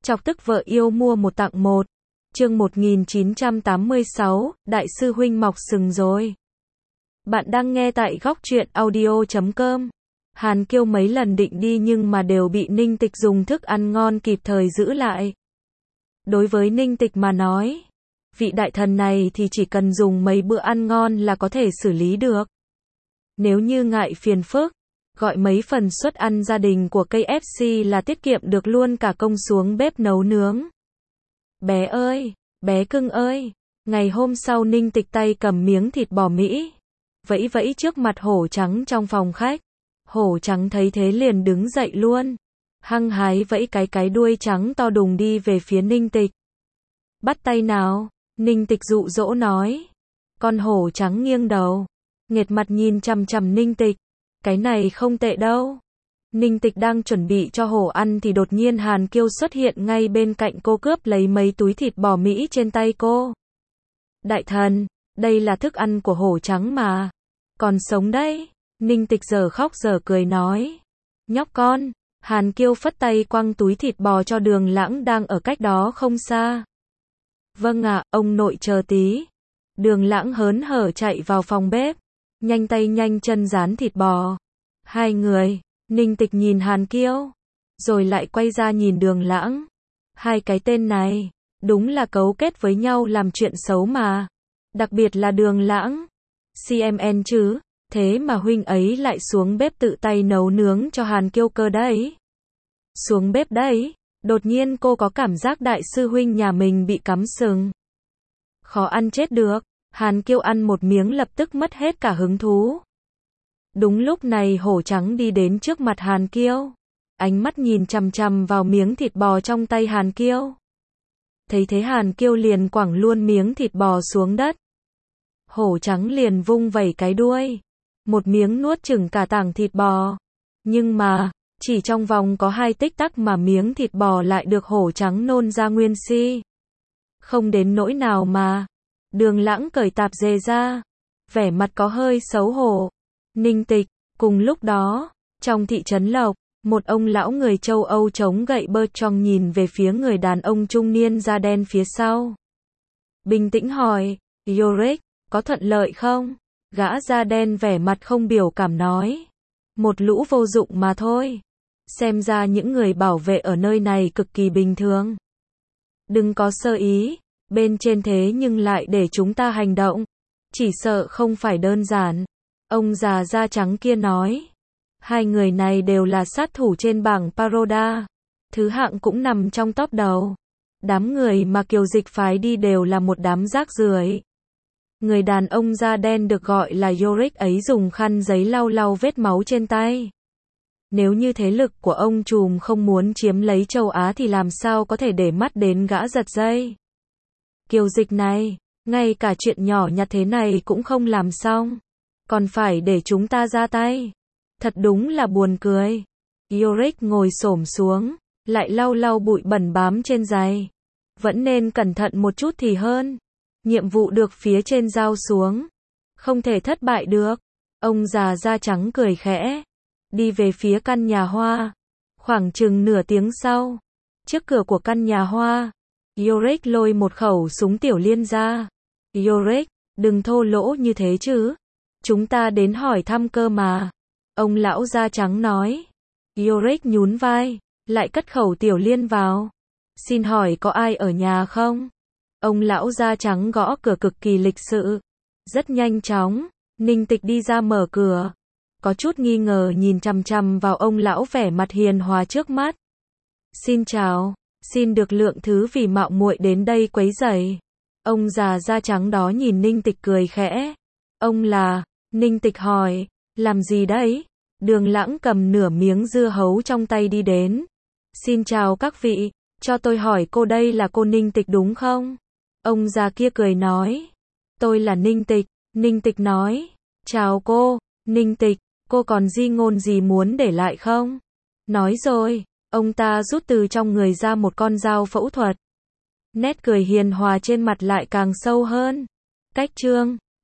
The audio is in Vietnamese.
Chọc tức vợ yêu mua một tặng một. Chương 1986, Đại sư huynh mọc sừng rồi. Bạn đang nghe tại góc truyện audio.com. Hàn Kiêu mấy lần định đi nhưng mà đều bị Ninh Tịch dùng thức ăn ngon kịp thời giữ lại. Đối với Ninh Tịch mà nói, vị đại thần này thì chỉ cần dùng mấy bữa ăn ngon là có thể xử lý được. Nếu như ngại phiền phức, gọi mấy phần suất ăn gia đình của KFC là tiết kiệm được luôn cả công xuống bếp nấu nướng. Bé ơi, bé cưng ơi, ngày hôm sau Ninh Tịch tay cầm miếng thịt bò Mỹ, vẫy vẫy trước mặt hổ trắng trong phòng khách. Hổ trắng thấy thế liền đứng dậy luôn, hăng hái vẫy cái đuôi trắng to đùng đi về phía Ninh Tịch. Bắt tay nào, Ninh Tịch dụ dỗ nói. Con hổ trắng nghiêng đầu, nghệt mặt nhìn chằm chằm Ninh Tịch. Cái này không tệ đâu. Ninh Tịch đang chuẩn bị cho hổ ăn thì đột nhiên Hàn Kiêu xuất hiện ngay bên cạnh cô, cướp lấy mấy túi thịt bò Mỹ trên tay cô. Đại thần, đây là thức ăn của hổ trắng mà. Còn sống đấy. Ninh Tịch giờ khóc giờ cười nói. Nhóc con. Hàn Kiêu phất tay quăng túi thịt bò cho Đường Lãng đang ở cách đó không xa. Vâng ạ, ông nội chờ tí. Đường Lãng hớn hở chạy vào phòng bếp, nhanh tay nhanh chân rán thịt bò. Hai người, Ninh Tịch nhìn Hàn Kiêu, rồi lại quay ra nhìn Đường Lãng. Hai cái tên này, đúng là cấu kết với nhau làm chuyện xấu mà. Đặc biệt là Đường Lãng. CMN chứ, thế mà huynh ấy lại xuống bếp tự tay nấu nướng cho Hàn Kiêu cơ đấy. Xuống bếp đấy, đột nhiên cô có cảm giác đại sư huynh nhà mình bị cắm sừng. Khó ăn chết được. Hàn Kiêu ăn một miếng lập tức mất hết cả hứng thú. Đúng lúc này hổ trắng đi đến trước mặt Hàn Kiêu, ánh mắt nhìn chằm chằm vào miếng thịt bò trong tay Hàn Kiêu. Thấy thế Hàn Kiêu liền quẳng luôn miếng thịt bò xuống đất. Hổ trắng liền vung vẩy cái đuôi, một miếng nuốt chửng cả tảng thịt bò. Nhưng mà, chỉ trong vòng có 2 tích tắc mà miếng thịt bò lại được hổ trắng nôn ra nguyên si. Không đến nỗi nào mà. Đường Lãng cởi tạp dề ra, vẻ mặt có hơi xấu hổ. Ninh Tịch, cùng lúc đó, trong thị trấn Lộc, một ông lão người châu Âu chống gậy bơ trong nhìn về phía người đàn ông trung niên da đen phía sau. Bình tĩnh hỏi, Yorick, có thuận lợi không? Gã da đen vẻ mặt không biểu cảm nói. Một lũ vô dụng mà thôi. Xem ra những người bảo vệ ở nơi này cực kỳ bình thường. Đừng có sơ ý. Bên trên thế nhưng lại để chúng ta hành động. Chỉ sợ không phải đơn giản. Ông già da trắng kia nói. Hai người này đều là sát thủ trên bảng Paroda. Thứ hạng cũng nằm trong top đầu. Đám người mà Kiều Dịch phái đi đều là một đám rác rưởi. Người đàn ông da đen được gọi là Yorick ấy dùng khăn giấy lau lau vết máu trên tay. Nếu như thế lực của ông trùm không muốn chiếm lấy châu Á thì làm sao có thể để mắt đến gã giật dây. Kiều Dịch này, ngay cả chuyện nhỏ nhặt thế này cũng không làm xong, còn phải để chúng ta ra tay. Thật đúng là buồn cười. Yorick ngồi xổm xuống, lại lau lau bụi bẩn bám trên giày. Vẫn nên cẩn thận một chút thì hơn. Nhiệm vụ được phía trên giao xuống, không thể thất bại được. Ông già da trắng cười khẽ, đi về phía căn nhà hoa. Khoảng chừng nửa tiếng sau, trước cửa của căn nhà hoa, Yorick lôi một khẩu súng tiểu liên ra. Yorick, đừng thô lỗ như thế chứ. Chúng ta đến hỏi thăm cơ mà. Ông lão da trắng nói. Yorick nhún vai, lại cất khẩu tiểu liên vào. Xin hỏi có ai ở nhà không? Ông lão da trắng gõ cửa cực kỳ lịch sự. Rất nhanh chóng, Ninh Tịch đi ra mở cửa. Có chút nghi ngờ nhìn chằm chằm vào ông lão vẻ mặt hiền hòa trước mắt. Xin chào. Xin được lượng thứ vì mạo muội đến đây quấy rầy. Ông già da trắng đó nhìn Ninh Tịch cười khẽ. Ông là? Ninh Tịch hỏi. Làm gì đấy? Đường Lãng cầm nửa miếng dưa hấu trong tay đi đến. Xin chào các vị, cho tôi hỏi cô đây là cô Ninh Tịch đúng không? Ông già kia cười nói. Tôi là Ninh Tịch. Ninh Tịch nói. Chào cô, Ninh Tịch, cô còn di ngôn gì muốn để lại không? Nói rồi. Ông ta rút từ trong người ra một con dao phẫu thuật. Nét cười hiền hòa trên mặt lại càng sâu hơn. Cách chương